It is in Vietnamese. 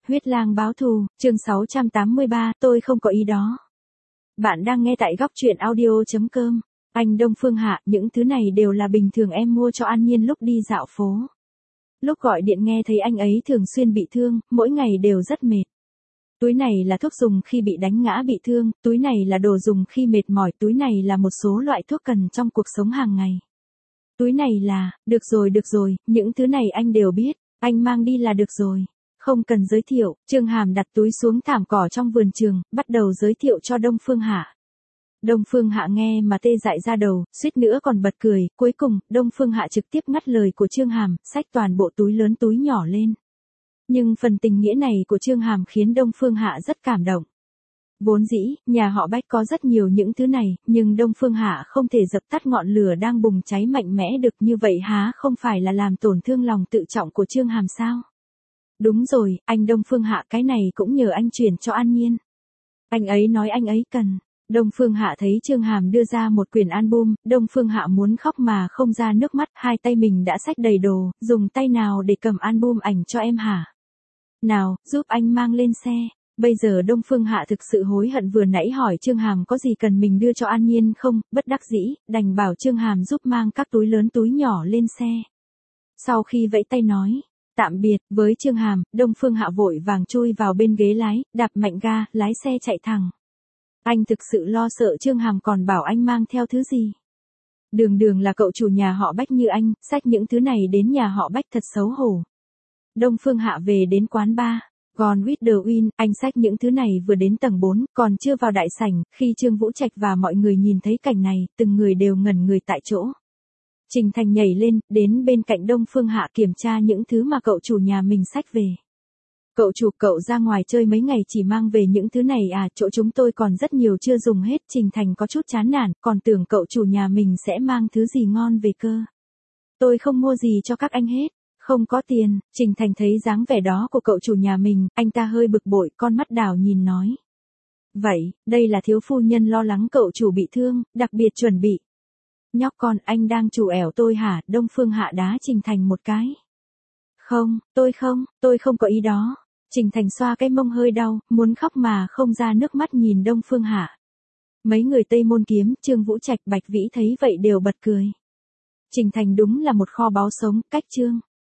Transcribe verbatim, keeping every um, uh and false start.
Huyết lang báo thù, chương sáu trăm tám mươi ba, tôi không có ý đó. Bạn đang nghe tại góc truyện audio chấm com. Anh Đông Phương Hạ, những thứ này đều là bình thường em mua cho An Nhiên lúc đi dạo phố. Lúc gọi điện nghe thấy anh ấy thường xuyên bị thương, mỗi ngày đều rất mệt. Túi này là thuốc dùng khi bị đánh ngã bị thương, túi này là đồ dùng khi mệt mỏi, túi này là một số loại thuốc cần trong cuộc sống hàng ngày. Túi này là, được rồi được rồi, những thứ này anh đều biết, anh mang đi là được rồi. Không cần giới thiệu, Trương Hàm đặt túi xuống thảm cỏ trong vườn trường, bắt đầu giới thiệu cho Đông Phương Hạ. Đông Phương Hạ nghe mà tê dại ra đầu, suýt nữa còn bật cười, cuối cùng, Đông Phương Hạ trực tiếp ngắt lời của Trương Hàm, xách toàn bộ túi lớn túi nhỏ lên. Nhưng phần tình nghĩa này của Trương Hàm khiến Đông Phương Hạ rất cảm động. Vốn dĩ, nhà họ Bách có rất nhiều những thứ này, nhưng Đông Phương Hạ không thể dập tắt ngọn lửa đang bùng cháy mạnh mẽ được, như vậy há không phải là làm tổn thương lòng tự trọng của Trương Hàm sao? Đúng rồi, anh Đông Phương Hạ, cái này cũng nhờ anh chuyển cho An Nhiên. Anh ấy nói anh ấy cần. Đông Phương Hạ thấy Trương Hàm đưa ra một quyển album, Đông Phương Hạ muốn khóc mà không ra nước mắt, hai tay mình đã xách đầy đồ, dùng tay nào để cầm album ảnh cho em hả? Nào, giúp anh mang lên xe. Bây giờ Đông Phương Hạ thực sự hối hận vừa nãy hỏi Trương Hàm có gì cần mình đưa cho An Nhiên không, bất đắc dĩ, đành bảo Trương Hàm giúp mang các túi lớn túi nhỏ lên xe. Sau khi vẫy tay nói tạm biệt với Trương Hàm, Đông Phương Hạ vội vàng chui vào bên ghế lái, đạp mạnh ga, lái xe chạy thẳng. Anh thực sự lo sợ Trương Hàm còn bảo anh mang theo thứ gì. Đường đường là cậu chủ nhà họ Bách như anh, xách những thứ này đến nhà họ Bách thật xấu hổ. Đông Phương Hạ về đến quán bar. Gone with the Wind, anh xách những thứ này vừa đến tầng bốn, còn chưa vào đại sảnh, khi Trương Vũ Trạch và mọi người nhìn thấy cảnh này, từng người đều ngẩn người tại chỗ. Trình Thành nhảy lên, đến bên cạnh Đông Phương Hạ kiểm tra những thứ mà cậu chủ nhà mình xách về. Cậu chủ, cậu ra ngoài chơi mấy ngày chỉ mang về những thứ này à, chỗ chúng tôi còn rất nhiều chưa dùng hết. Trình Thành có chút chán nản, còn tưởng cậu chủ nhà mình sẽ mang thứ gì ngon về cơ. Tôi không mua gì cho các anh hết. Không có tiền. Trình Thành thấy dáng vẻ đó của cậu chủ nhà mình, anh ta hơi bực bội, con mắt đảo nhìn nói. Vậy, đây là thiếu phu nhân lo lắng cậu chủ bị thương, đặc biệt chuẩn bị. Nhóc con, anh đang trù ẻo tôi hả? Đông Phương Hạ đá Trình Thành một cái. Không, tôi không, tôi không có ý đó. Trình Thành xoa cái mông hơi đau, muốn khóc mà không ra nước mắt nhìn Đông Phương Hạ. Mấy người Tây Môn Kiếm, Trương Vũ Trạch, Bạch Vĩ thấy vậy đều bật cười. Trình Thành đúng là một kho báu sống, cách Trương